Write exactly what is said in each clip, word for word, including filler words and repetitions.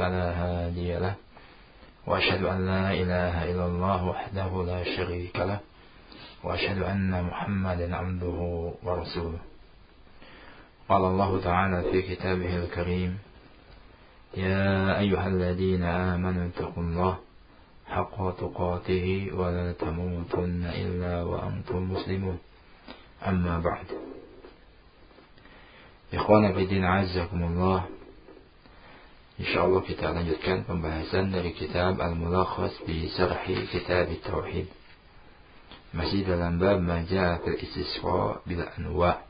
فلا هادي له وأشهد أن لا إله إلا الله وحده لا شريك له وأشهد أن محمدا عبده ورسوله. قال الله تعالى في كتابه الكريم: يا أيها الذين آمنوا اتقوا الله حق تقاته ولا تموتن إلا وأنتم مسلمون. أما بعد. Ikhwana fillah azzakumullah. Insyaallah kita lanjutkan pembahasan dari kitab Al-Mulakhas bi Syarhi Kitab Tauhid. Masih dalam bab Majaa fil Istisqa bil Anwa',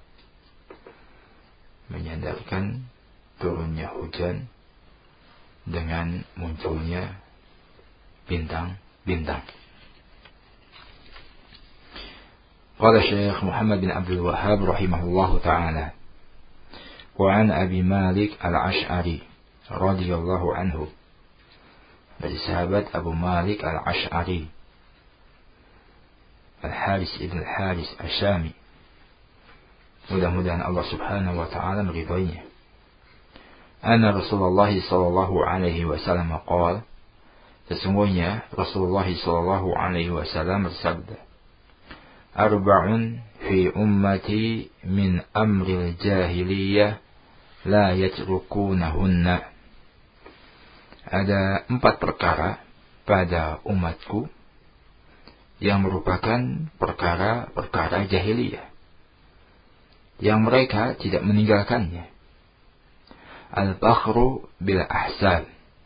menyandarkan turunnya hujan dengan munculnya bintang-bintang. Qala Syekh Muhammad bin Abdul Wahhab rahimahullahu ta'ala, wa an Abi Malik Al-Ash'ari radhiyallahu anhu, dari sahabat Abu Malik Al-Ash'ari Al-Haris ibn Al-Haris Asyami, mudah-mudahan Allah subhanahu wa ta'ala meridainya, anna Rasulullah sallallahu alaihi wasallam qala, sesungguhnya Rasulullah sallallahu alaihi wasallam bersabda, arba'un fi ummati min amril jahiliyah la yatrukunahunna. Ada empat perkara pada umatku yang merupakan perkara-perkara jahiliyah yang mereka tidak meninggalkannya. Al-fakhru bil ahsab.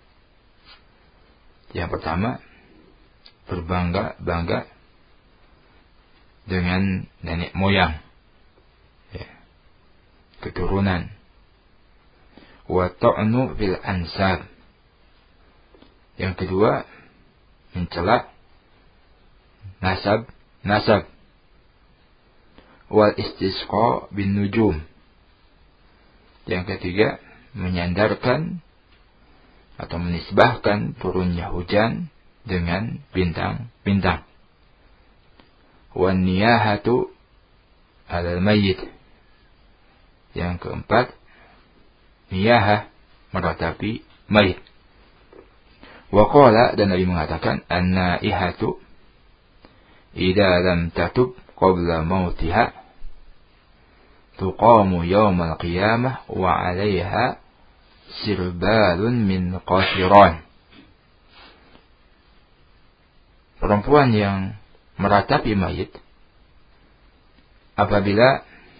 Yang pertama, berbangga-bangga dengan nenek moyang, ya, keturunan. Wa ta'nu bil ansab. Yang kedua, mencela nasab nasab. Wal istisqa bin nujum. Yang ketiga, menyandarkan atau menisbahkan turunnya hujan dengan bintang-bintang. Wan niyahatu 'alal mayyit. Yang keempat, niyahah, meratapi mayit. Wa qala, dan Nabi mengatakan, an-naihatu idza lam tatub qabla mautiha tuqamu yawmal qiyamah wa 'alaiha sirbalun min qasiran. Perempuan yang meratapi mayit apabila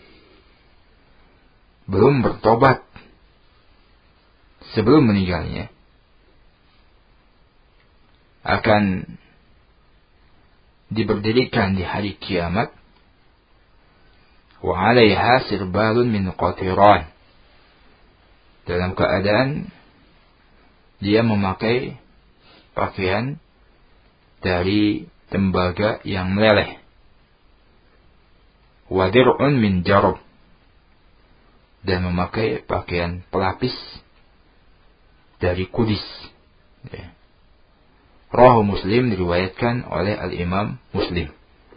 belum bertobat sebelum meninggalnya akan diberdirikan di hari kiamat, wa 'alaiha sirbalun min qatiran, dalam keadaan dia memakai pakaian dari tembaga yang meleleh, wa dir'un min jarab, dan memakai pakaian pelapis dari kudis. Ya. Rawahu Muslim, diriwayatkan oleh Al-Imam Muslim.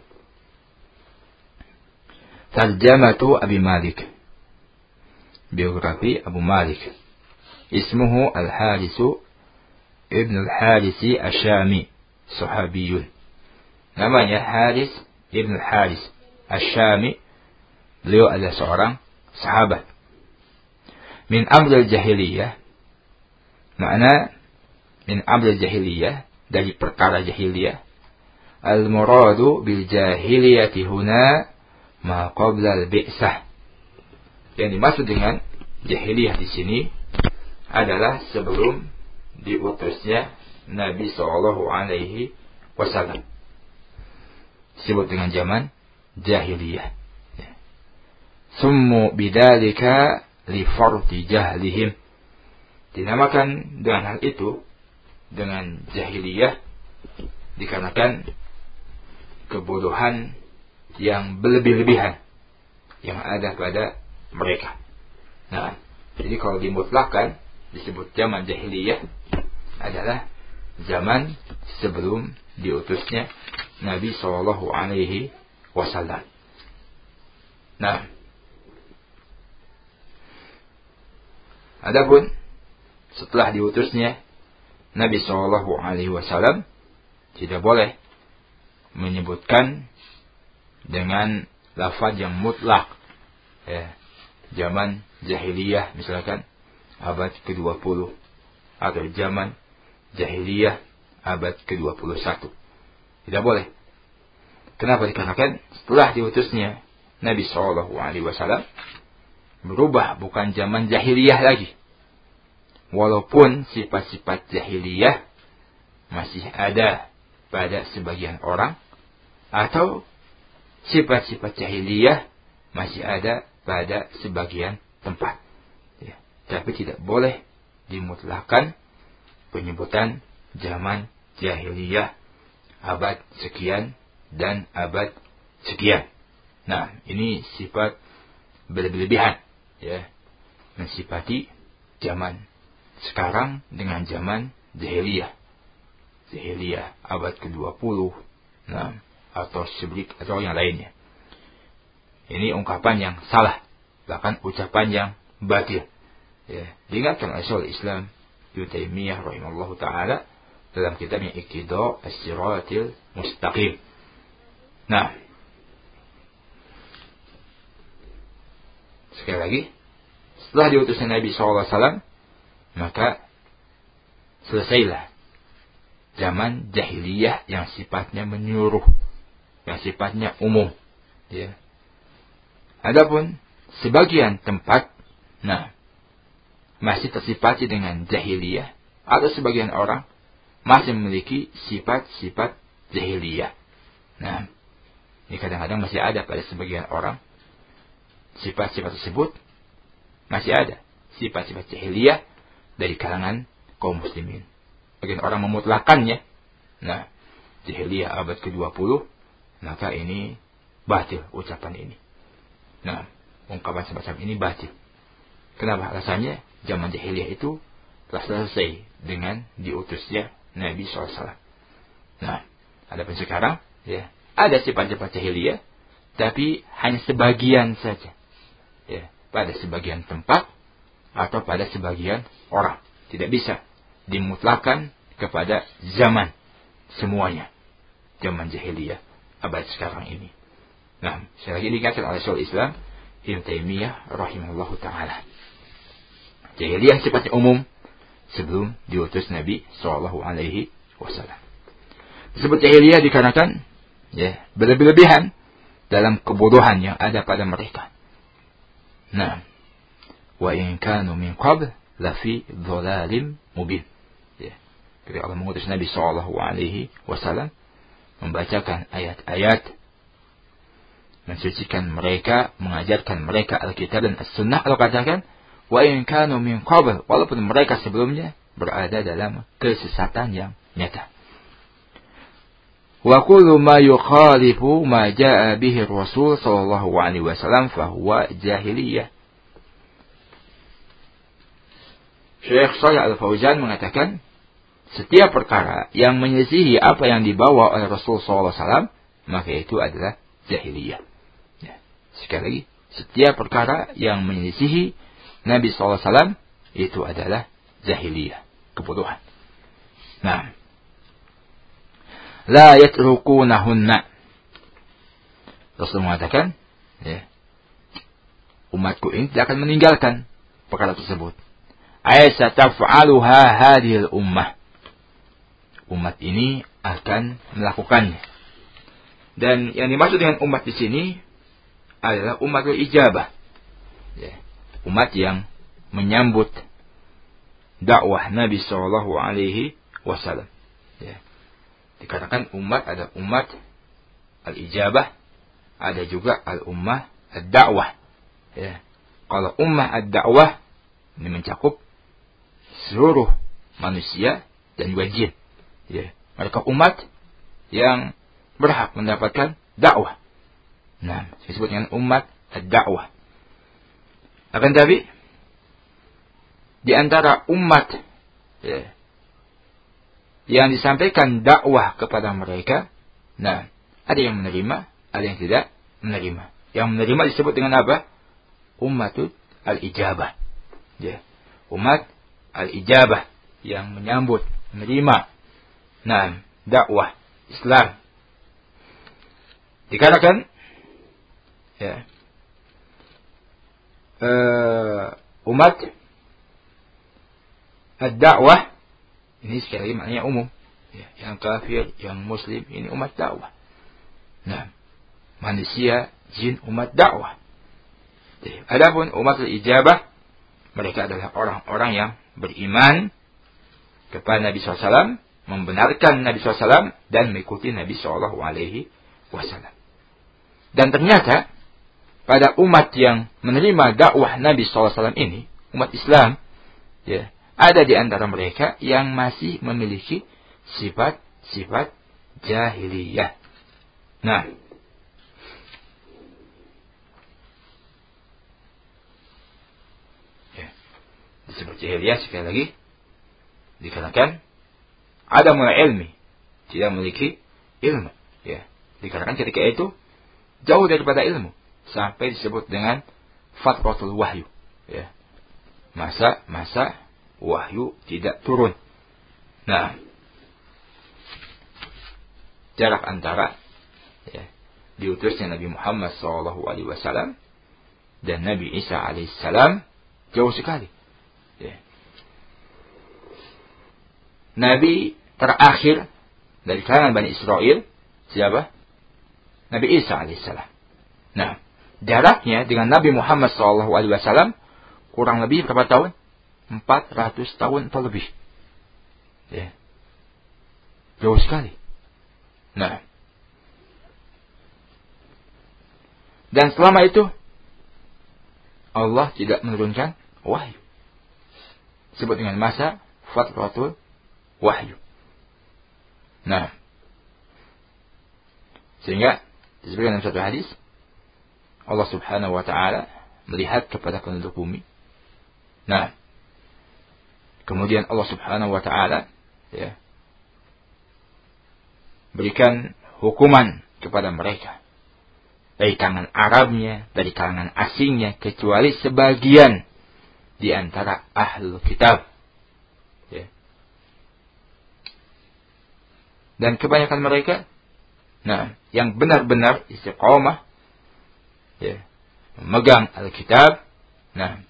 Tarjamatu Abi Malik, biografi Abu Malik. Ismuhu Al-Harisu Ibn Al-Harisi Asyami, sahabiyun. Namanya Haris Ibn Al-Haris Asyami. Beliau adalah seorang sahabat. Min amril jahiliyah. Makna min amril jahiliyah, dari perkara jahiliyah. Al-muradu bil jahiliyati huna ma qabla al-bi'sah. Yang dimaksud dengan jahiliyah di sini adalah sebelum diutusnya Nabi sallallahu alaihi wasallam. Disebut dengan zaman jahiliyah. Summu bidzalika li farti jahlihim. Dinamakan dengan hal itu dengan jahiliyah dikarenakan kebodohan yang berlebih-lebihan yang ada pada mereka. Nah, jadi kalau dimutlakkan disebut zaman jahiliyah adalah zaman sebelum diutusnya Nabi sallallahu alaihi wasallam. Nah, adapun setelah diutusnya Nabi Shallallahu Alaihi Wasallam, tidak boleh menyebutkan dengan lafaz yang mutlak. Ya, zaman jahiliyah misalkan abad kedua puluh atau zaman jahiliyah abad kedua puluh satu. Tidak boleh. Kenapa? Dikarenakan setelah diutusnya Nabi Shallallahu Alaihi Wasallam berubah, bukan zaman jahiliyah lagi. Walaupun sifat-sifat jahiliyah masih ada pada sebagian orang, atau sifat-sifat jahiliyah masih ada pada sebagian tempat. Ya. Tapi tidak boleh dimutlakan penyebutan zaman jahiliyah abad sekian dan abad sekian. Nah, ini sifat berlebihan, ya, mensifati zaman sekarang dengan zaman jahiliyah. Jahiliyah abad kedua puluh, nah, atau seblik atau yang lainnya. Ini ungkapan yang salah, bahkan ucapan yang batil. Ya, diingatkan oleh Syekhul Islam Ibnu Taimiyah rahimahullahu taala dalam kitabnya Iqtida' as-Siratil Mustaqim. Nah, sekali lagi, setelah diutusnya Nabi shallallahu alaihi wasallam, maka selesailah zaman jahiliyah yang sifatnya menyuruh, yang sifatnya umum. Ya. Adapun sebagian tempat, nah, masih tersifati dengan jahiliyah, atau sebagian orang masih memiliki sifat-sifat jahiliyah. Nah, ini kadang-kadang masih ada pada sebagian orang sifat-sifat tersebut, masih ada sifat-sifat jahiliyah dari kalangan kaum muslimin. Bagian orang memutlakannya, nah, jahiliyah abad kedua puluh, maka ini batil ucapan ini. Nah, ungkapan semacam ini batil. Kenapa? Alasannya zaman jahiliyah itu telah selesai dengan diutusnya Nabi shallallahu alaihi wasallam. Nah, adapun sekarang, ya, ada sifat-sifat jahiliyah, tapi hanya sebagian saja, ya, pada sebagian tempat atau pada sebagian orang. Tidak bisa dimutlakan kepada zaman semuanya, zaman jahiliyah abad sekarang ini. Nah, sekali lagi dikatakan oleh Syekhul Islam Ibnu Taimiyah rahimahullahu taala, jahiliyah sifatnya umum sebelum diutus Nabi sallallahu alaihi wasallam. Disebut jahiliyah dikarenakan, ya, berlebih-lebihan dalam kebodohan yang ada pada mereka. Nah, wa in kanu min qabl la fi dhalalim mubin. Ya. Ketika Allah mengutus Nabi sallallahu alaihi wasallam membacakan ayat-ayat, mensucikan mereka, mengajarkan mereka Alkitab dan As-Sunnah, Allah katakan wa in kanu min qabl, walaupun mereka sebelumnya berada dalam kesesatan yang nyata. Wa kullu ma yukhalifu ma jaa bihi Rasul sallallahu alaihi wasallam fa huwa jahiliyah. Syekh Shalih Al-Fauzan mengatakan, setiap perkara yang menyelisihi apa yang dibawa oleh Rasul sallallahu alaihi wasallam, maka itu adalah jahiliyah. Ya. Sekali lagi, setiap perkara yang menyelisihi Nabi sallallahu alaihi wasallam itu adalah jahiliyah, kebodohan. Nah, la yatrukunahunna. Rasul mengatakan, ya, umatku ini tidak akan meninggalkan perkara tersebut. Aisa taf'aluha hadhil ummah. Umat ini akan melakukannya. Dan yang dimaksud dengan umat di sini adalah umatul ijabah. Ya, umat yang menyambut dakwah Nabi sallallahu alaihi wasallam. Ya. Dikatakan umat ada umat al-ijabah, ada juga al-ummah ad-da'wah. Ya. Kalau ummah ad-da'wah ini mencakup seluruh manusia dan juga jin. Ya. Mereka umat yang berhak mendapatkan dakwah. Nah, disebut dengan umat ad-da'wah. Akan tapi di antara umat, ya, yang disampaikan dakwah kepada mereka, nah, ada yang menerima, ada yang tidak menerima. Yang menerima disebut dengan apa? Ummatul al-ijabah. Ya. Umat al-ijabah, yang menyambut, menerima nah dakwah Islam. Dikatakan ya uh, umat ad-dakwah ini sekali lagi maknanya umum ya, yang kafir, yang muslim ini umat dakwah. Nah, manusia, jin umat dakwah. Jadi, adapun umat al-ijabah mereka adalah orang-orang yang beriman kepada Nabi shallallahu alaihi wasallam, membenarkan Nabi shallallahu alaihi wasallam dan mengikuti Nabi shallallahu alaihi wasallam. Dan ternyata pada umat yang menerima dakwah Nabi shallallahu alaihi wasallam ini, umat Islam, ya, ada di antara mereka yang masih memiliki sifat-sifat jahiliyah. Nah, ya, disebut jahiliyah sekali lagi dikarenakan ada mulai ilmi, tidak memiliki ilmu. Ya, dikarenakan ketika itu jauh daripada ilmu sampai disebut dengan fatratul wahyu. Ya, masa-masa wahyu tidak turun. Nah, jarak antara ya, diutusnya Nabi Muhammad shallallahu alaihi wasallam dan Nabi Isa alaihissalam jauh sekali. Ya. Nabi terakhir dari kalangan Bani Israel siapa? Nabi Isa alaihissalam. Nah, jaraknya dengan Nabi Muhammad shallallahu alaihi wasallam kurang lebih berapa tahun? empat ratus tahun atau lebih. Ya. Jauh sekali. Nah, dan selama itu Allah tidak menurunkan wahyu. Disebut dengan masa fatratul wahyu. Nah, sehingga disebutkan dalam satu hadis Allah Subhanahu wa taala melihat kepada penduduk bumi. Nah, kemudian Allah Subhanahu wa taala ya berikan hukuman kepada mereka dari kalangan Arabnya, dari kalangan asingnya, kecuali sebagian di antara ahlul kitab. Ya. Dan kebanyakan mereka, nah, yang benar-benar istiqomah, ya, memegang Alkitab, nah,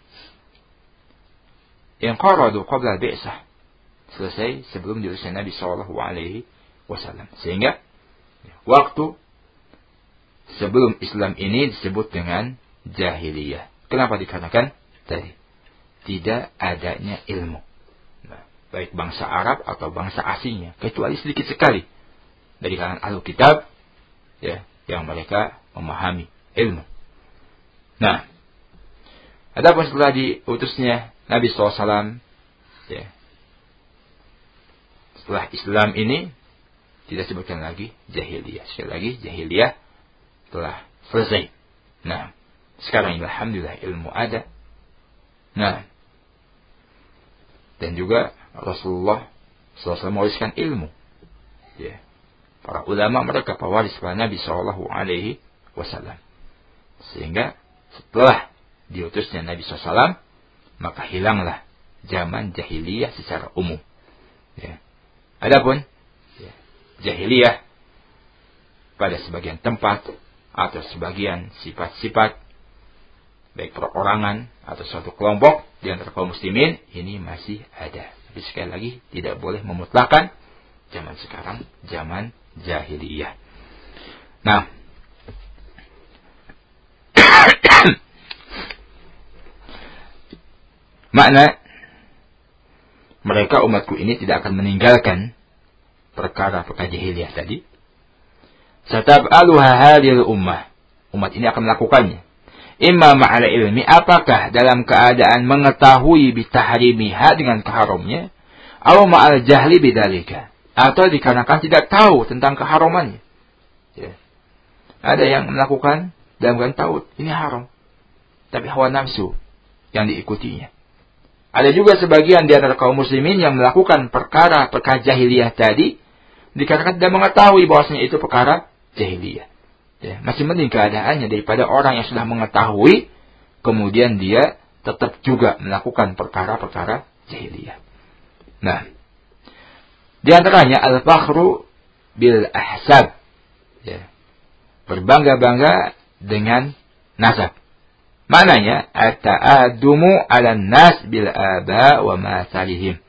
yang qaradu qabla bi'sah, selesai sebelum diutusnya Nabi Shallallahu Alaihi Wasallam. Sehingga waktu sebelum Islam ini disebut dengan jahiliyah. Kenapa? Dikarenakan tadi tidak adanya ilmu. Nah, baik bangsa Arab atau bangsa asingnya, kecuali sedikit sekali dari kalangan ahlu kitab, ya, yang mereka memahami ilmu. Nah, adapun setelah diutusnya Nabi shallallahu alaihi wasallam, ya, setelah Islam ini tidak sebutkan lagi jahiliyah. Sekali lagi jahiliyah telah selesai. Nah, sekarang alhamdulillah ilmu ada. Nah, dan juga Rasulullah shallallahu alaihi wasallam mewariskan ilmu. Ya, para ulama mereka pewaris para Nabi shallallahu alaihi wasallam. Sehingga setelah diutusnya Nabi shallallahu alaihi wasallam, maka hilanglah zaman jahiliyah secara umum. Ya. Adapun ya, jahiliyah pada sebagian tempat atau sebagian sifat-sifat baik perorangan atau suatu kelompok di antara kaum muslimin ini masih ada. Tapi sekali lagi tidak boleh memutlakan zaman sekarang zaman jahiliyah. Nah, makna mereka umatku ini tidak akan meninggalkan perkara-perkara jahiliyah tadi. Satab'aluha hadhil ummah. Umat ini akan melakukannya. Imma ma'ala ilmi, apakah dalam keadaan mengetahui bitahrimiha dengan keharamnya, atau ma'al jahli bidalika, atau dikarenakan tidak tahu tentang keharamannya. Ya. Ada yang melakukan dalam keadaan tahu ini haram, tapi hawa nafsu yang diikutinya. Ada juga sebagian di antara kaum muslimin yang melakukan perkara-perkara jahiliyah tadi dikarenakan tidak mengetahui bahwasanya itu perkara jahiliyah. Ya, masih mending keadaannya daripada orang yang sudah mengetahui kemudian dia tetap juga melakukan perkara-perkara jahiliyah. Nah, di antaranya al-fakhru bil ahsab, ya, berbangga-bangga dengan nasab. Maknanya at-ta'adumu 'alan nas bil aba wa masalihim.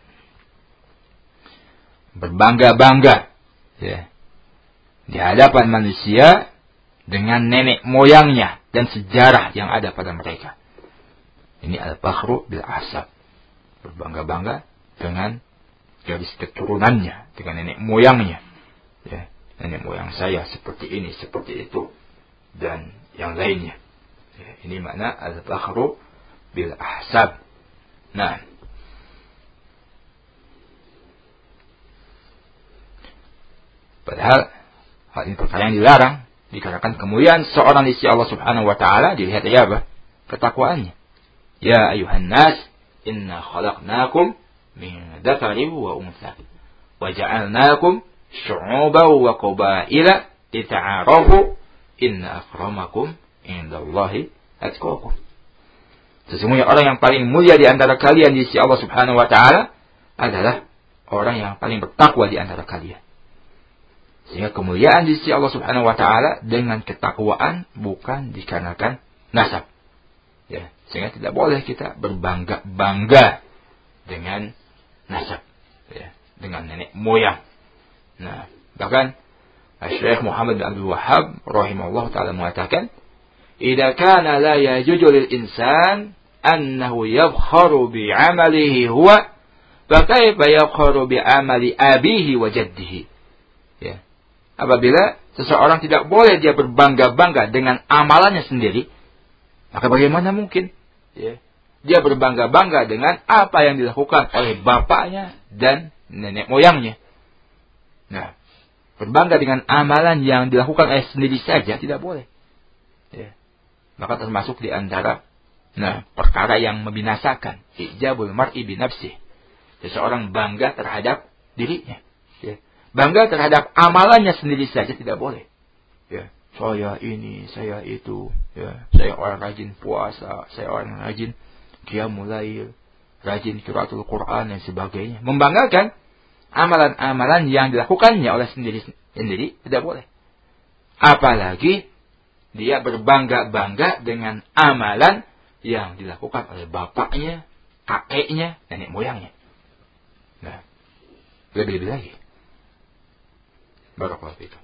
Berbangga-bangga, ya, di hadapan manusia dengan nenek moyangnya dan sejarah yang ada pada mereka. Ini al-fakhru bil ahsab. Berbangga-bangga dengan garis keturunannya, dengan nenek moyangnya. Ya, nenek moyang saya seperti ini, seperti itu, dan yang lainnya. Ya, ini makna al-fakhru bil ahsab. Nah, padahal hal ini perkara yang dilarang, dikarenakan kemuliaan seorang di sisi Allah Subhanahu wa taala dilihat dari apa? Ketakwaannya. Ya ayuhan nas, inna khalaqnakum min dzakarin wa untha wa ja'alnakum syu'uban wa qabaila lita'arafu inna akramakum indallahi atqakum. Sesungguhnya orang yang paling mulia di antara kalian di sisi Allah Subhanahu wa taala adalah orang yang paling bertakwa di antara kalian. Sehingga kemuliaan di sisi Allah Subhanahu wa taala dengan ketakwaan, bukan dikarenakan nasab. Ya, sehingga tidak boleh kita berbangga-bangga dengan nasab, ya, dengan nenek moyang. Nah, bahkan Syekh Muhammad bin Abdul Wahhab rahimahullah taala mengatakan, "Idza kana la yajuzu lil insan annahu yafkharu bi 'amalihi huwa, fa kaifa yafkharu bi 'amali abihi wa jaddihi?" Ya. Apabila seseorang tidak boleh dia berbangga-bangga dengan amalannya sendiri, maka bagaimana mungkin, ya, dia berbangga-bangga dengan apa yang dilakukan oleh bapaknya dan nenek moyangnya. Nah, berbangga dengan amalan yang dilakukan oleh sendiri saja tidak boleh. Ya. Maka termasuk di antara nah perkara yang membinasakan, ijabul mar'i bi nafsihi. Seseorang bangga terhadap dirinya. Ya. Bangga terhadap amalannya sendiri saja tidak boleh. Ya. Saya ini, saya itu, ya, saya orang rajin puasa, saya orang rajin qiyamul lail, rajin qiraatul Quran dan sebagainya. Membanggakan amalan-amalan yang dilakukannya oleh sendiri sendiri tidak boleh. Apalagi dia berbangga-bangga dengan amalan yang dilakukan oleh bapaknya, kakeknya, nenek moyangnya. Nah, lebih-lebih lagi. Barakallahu fikum.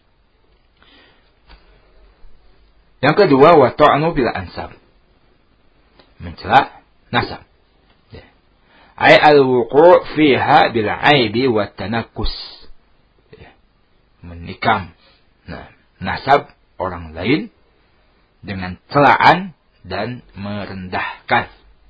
Yang kedua, wa ta'nu bil ansab. Mencela nasab. Ya. Ai al-wuqu' fiha bil 'aibi wa tanakkus. Ya. Menikam nah, nasab orang lain dengan celaan dan merendahkan.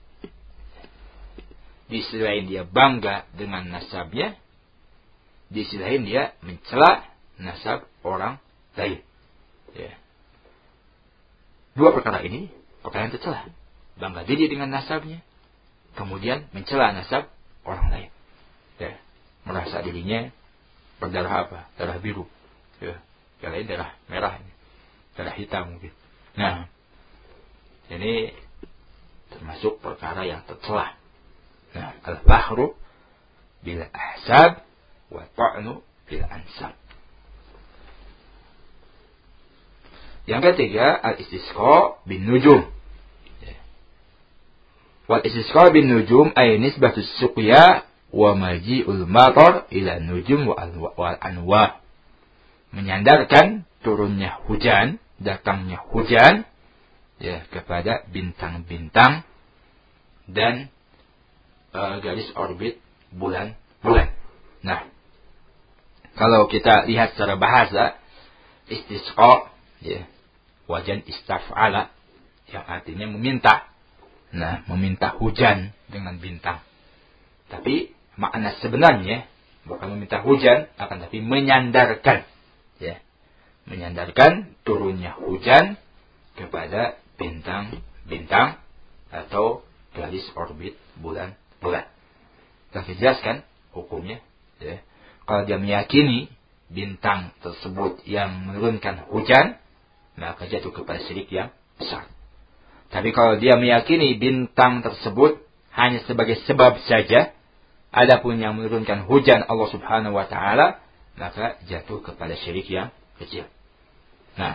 Di sisi lain dia bangga dengan nasabnya, di sisi lain dia mencela nasab orang lain. Ya. Dua perkara ini perkara yang tercela. Bangga diri dengan nasabnya, kemudian mencela nasab orang lain. Ya. Merasa dirinya berdarah apa? Darah biru. Ya. Yang lain darah merah, darah hitam mungkin. Nah, ini termasuk perkara yang tercela. Nah, al-fakhru bil ahsab wa ta'nu bil ansab. Yang ketiga, al-istisqa bin nujum. Wal istisqa bin nujum ay nisbatus suqya wa maji'ul matar ila nujum wal anwa. Menyandarkan turunnya hujan, datangnya hujan, ya, kepada bintang-bintang dan uh, garis orbit bulan-bulan. Nah, kalau kita lihat secara bahasa, istisqa, ya, wajan istaf'ala, yang artinya meminta. Nah, meminta hujan dengan bintang. Tapi makna sebenarnya bukan meminta hujan, akan tapi menyandarkan, ya, menyandarkan turunnya hujan kepada bintang-bintang atau garis orbit bulan-bulan. Kita jelaskan hukumnya, ya. Kalau dia meyakini bintang tersebut yang menurunkan hujan, maka jatuh kepada syirik yang besar. Tapi kalau dia meyakini bintang tersebut hanya sebagai sebab saja. Adapun yang menurunkan hujan Allah Subhanahu wa taala, maka jatuh kepada syirik yang kecil. Nah,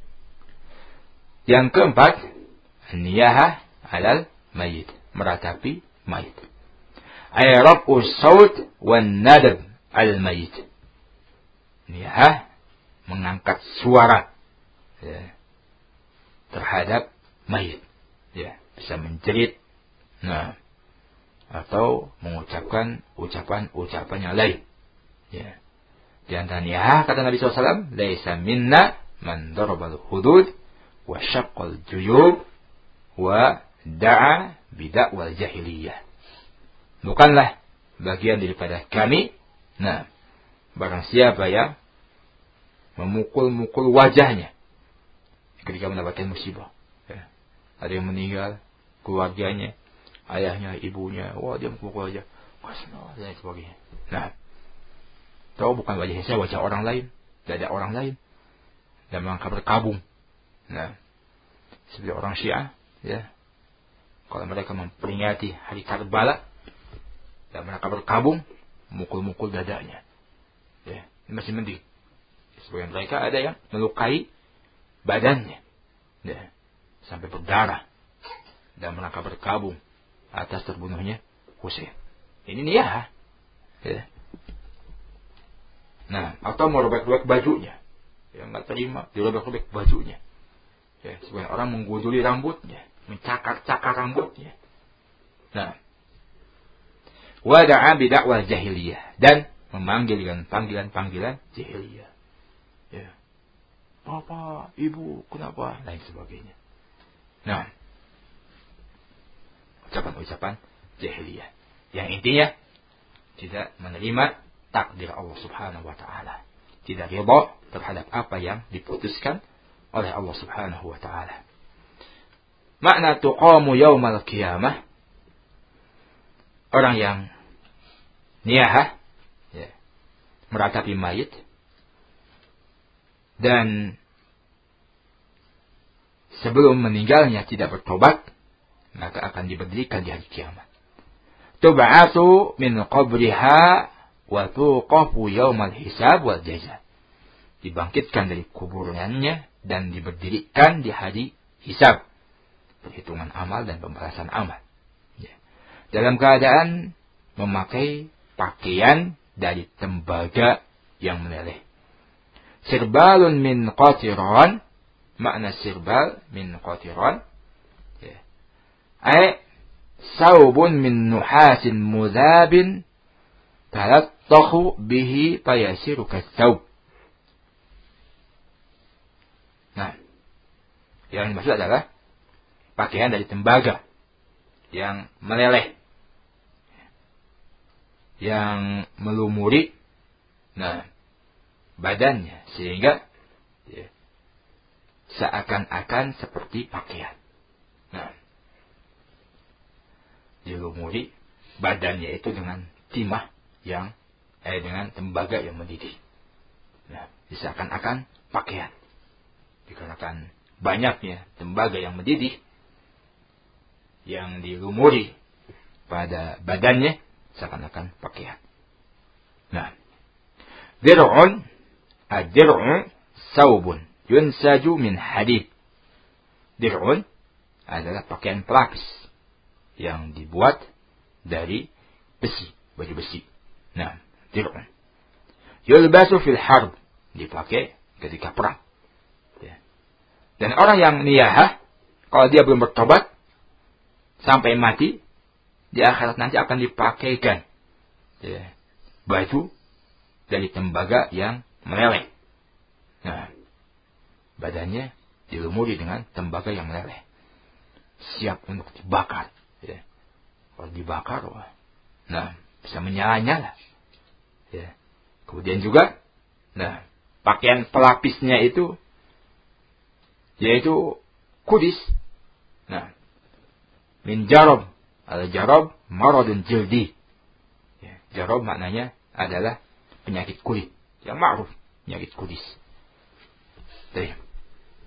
yang keempat, niyahah alal mayit, meratapi mayit. Ay raf'u saut wan nadab al mayit. Niyahah mengangkat suara, ya, terhadap mayit, ya, bisa menjerit, nah, atau mengucapkan ucapan-ucapan yang lain, ya. Di antaranya kata Nabi shallallahu alaihi wasallam, laisa minna man darabal hudud wa syaqqal juyub wa da'a bid'awal jahiliyah. Bukanlah bagian daripada kami, nah, barang siapa yang memukul-mukul wajahnya ketika mendapatkan musibah, ya. Ada yang meninggal, keluarganya, ayahnya, ibunya, wah dia mukul wajah, kasno dan sebagainya. Nah, tahu bukan wajah saya, wajah orang lain, dada orang lain, dan mereka berkabung. Nah, seperti orang Syiah, ya, kalau mereka memperingati hari Karbala, dan mereka berkabung, mukul-mukul dadanya, ya, ini masih mending. Sebagian mereka ada yang melukai badannya, ya, sampai berdarah, dan mereka berkabung atas terbunuhnya Husain. Ini niyah, ya. Nah, atau merobek-robek bajunya, yang nggak terima dirobek-robek bajunya, ya, sebagian orang menggunduli rambutnya, mencakar-cakar rambutnya. Nah, wada'a bid'awal jahiliyah, dan memanggil dengan panggilan-panggilan jahiliyah, ya, Bapak, Ibu, kenapa, lain sebagainya. Nah, ucapan-ucapan jahiliyah yang intinya tidak menerima takdir Allah Subhanahu wa taala, tidak ridha terhadap apa yang diputuskan oleh Allah Subhanahu wa taala. Makna tuqamu yaumal qiyamah, orang yang niyahah, ya, meratapi mayit dan sebelum meninggalnya tidak bertobat, maka akan diberdirikan di hari kiamat. Tub'atu min qabriha wa tuqafu yaumal hisab wal jaza. Dibangkitkan dari kuburannya dan diberdirikan di hari hisab, perhitungan amal dan pembalasan amal, ya, dalam keadaan memakai pakaian dari tembaga yang meleleh. Sirbalun min qatiran, makna sirbal min qatiran, ay saubun min nuhasin mudhabin talattakhu bihi fayasiru katsawb. Nah, yang dimaksud adalah pakaian dari tembaga yang meleleh, yang melumuri, nah, badannya sehingga, ya, seakan-akan seperti pakaian. Nah, dilumuri badannya itu dengan timah yang eh dengan tembaga yang mendidih. Nah, seakan-akan pakaian. Dikarenakan banyaknya tembaga yang mendidih yang dilumuri pada badannya, seakan-akan pakaian. Nah, dir'un, ad-dir'u saubun yunsaju min hadid. Dir'un adalah pakaian pelapis yang dibuat dari besi, baju besi. Nah, dir'un yulbasu fil harb, dipakai ketika perang, ya. Dan orang yang niyahah, kalau dia belum bertobat sampai mati, di akhirat nanti akan dipakaikan, ya, baju dari tembaga yang meleleh. Nah, badannya dilumuri dengan tembaga yang meleleh, siap untuk dibakar, ya. Kalau dibakar, wah, nah, bisa menyala-nyala, ya. Kemudian juga, nah, pakaian pelapisnya itu yaitu kudis. Nah, min jarob, al jarob maradun jildi, ya, jarob maknanya adalah penyakit kulit yang ma'ruf, penyakit kudis. Jadi,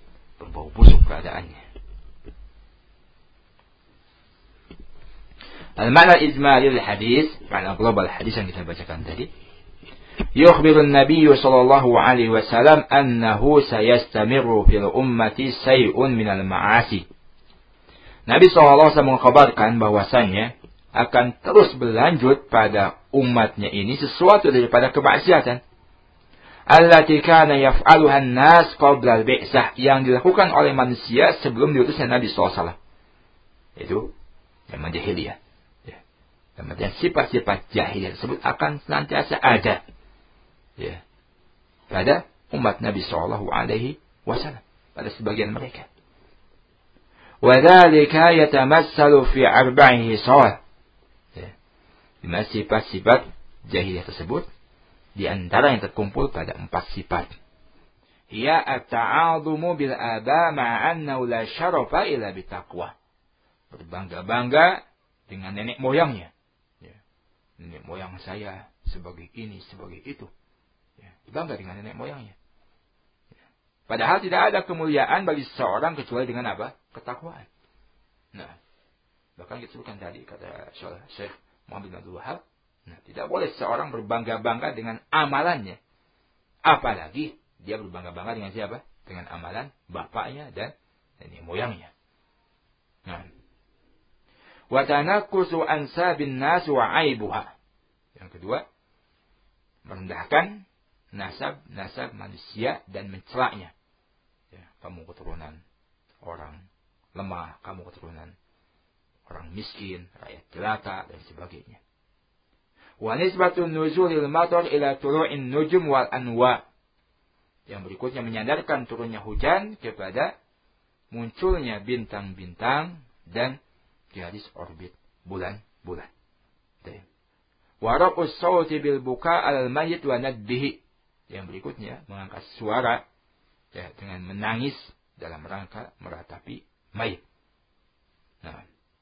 berbau busuk keadaannya. Al-makna ijmali al-hadis, makna global hadis yang kita bacakan tadi. Yukhbirun Nabi sallallahu alaihi wasallam annahu sayastamirru fil ummati say'un minal ma'asi. Nabi sallallahu alaihi wasallam mengkhabarkan bahwasannya akan terus berlanjut pada umatnya ini sesuatu daripada kemaksiatan. Allati kana yaf'aluha an-nas qabla al-bi'tsah, yang dilakukan oleh manusia sebelum diutusnya Nabi sallallahu alaihi wasallam. Itu zaman jahiliyah. Ya. Kemudian sifat-sifat jahiliyah tersebut akan senantiasa ada. Ya. Pada umat Nabi sallallahu alaihi wasallam, pada sebagian mereka. Wa dzalika yatamassalu fi arba'i hisal. Ya. Di mana sifat-sifat jahiliyah tersebut di antara yang terkumpul pada empat sifat. Hiya at-ta'adhumu bil aba ma'annahu la syarafa illa bitaqwa. Berbangga-bangga dengan nenek moyangnya. Ya. Nenek moyang saya sebagai ini, sebagai itu. Ya. Bangga dengan nenek moyangnya. Ya. Padahal tidak ada kemuliaan bagi seseorang kecuali dengan apa? Ketakwaan. Nah, bahkan kita sebutkan tadi kata Syekh Muhammad bin Abdul Wahhab, nah, tidak boleh seseorang berbangga-bangga dengan amalannya. Apalagi dia berbangga-bangga dengan siapa? Dengan amalan bapaknya dan nenek moyangnya. Nah, wa tanakkusu ansabin nas wa aibuha. Yang kedua, merendahkan nasab-nasab manusia dan mencelaknya. Ya, kamu keturunan orang lemah, kamu keturunan orang miskin, rakyat jelata dan sebagainya. Wa nisbatun nuzulil matar ila tulu'in nujum wal anwa. Yang berikutnya menyandarkan turunnya hujan kepada munculnya bintang-bintang dan garis orbit bulan-bulan. Wa raqus sawti bil buka al mayyit wa nadbihi. Yang berikutnya mengangkat suara ya, dengan menangis dalam rangka meratapi mayit. Nah.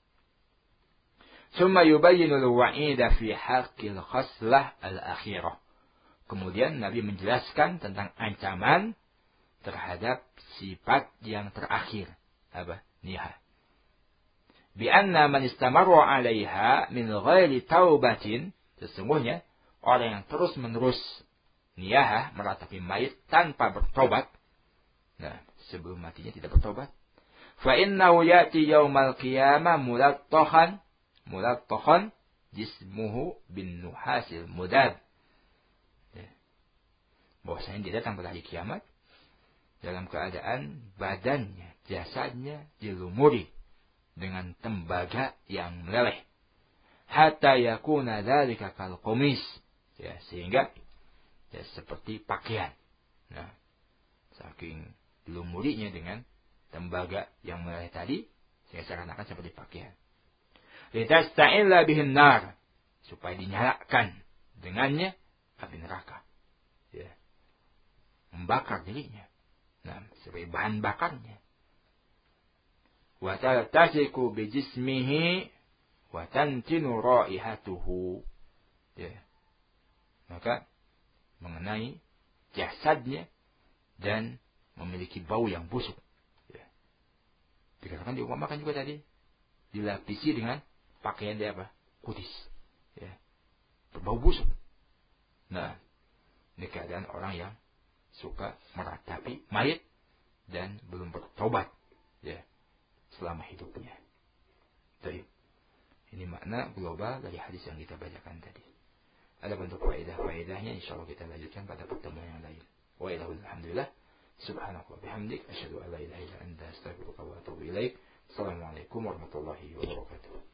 Summa yubayyinu al-wa'ida fi haqqil khaslah al-akhirah. Kemudian Nabi menjelaskan tentang ancaman terhadap sifat yang terakhir. Apa? Niha. Bi anna man istamarra 'alaiha min ghairi taubatin, sesungguhnya orang yang terus-menerus niyahah meratapi mayit tanpa bertobat. Nah, sebelum matinya tidak bertobat. Fa innahu ya'ti yaumal qiyamah mulattakhan mulattakhan jismuhu bin nuhasil mudad. Ya. Bahwasanya dia datang pada hari kiamat dalam keadaan badannya, jasadnya dilumuri dengan tembaga yang meleleh. Hatta yakuna dzalika kal qamis. Ya, sehingga ya seperti pakaian. Nah, saking dilumurinya dengan tembaga yang meleleh tadi, sehingga seakan-akan seperti pakaian. Litasta'illa bihin nar, supaya dinyalakan dengannya api neraka. Ya. Membakar dirinya. Nah, sebagai bahan bakarnya. Wa taltasiku bi jismihi wa tantinu raihatuhu. Ya. Maka mengenai jasadnya dan memiliki bau yang busuk. Ya. Dikatakan diumpamakan juga tadi dilapisi dengan pakaian dia apa? Kudis. Ya. Berbau busuk. Nah, ini keadaan orang yang suka meratapi mayit dan belum bertobat ya selama hidupnya. Jadi ini makna global dari hadis yang kita bacakan tadi. Ada bentuk faedah-faedahnya, insyaallah kita lanjutkan pada pertemuan yang lain. Wa alhamdulillah subhanaka wa bihamdik asyhadu an la ilaha illa anta astaghfiruka wa atubu ilaik. Assalamualaikum warahmatullahi wabarakatuh.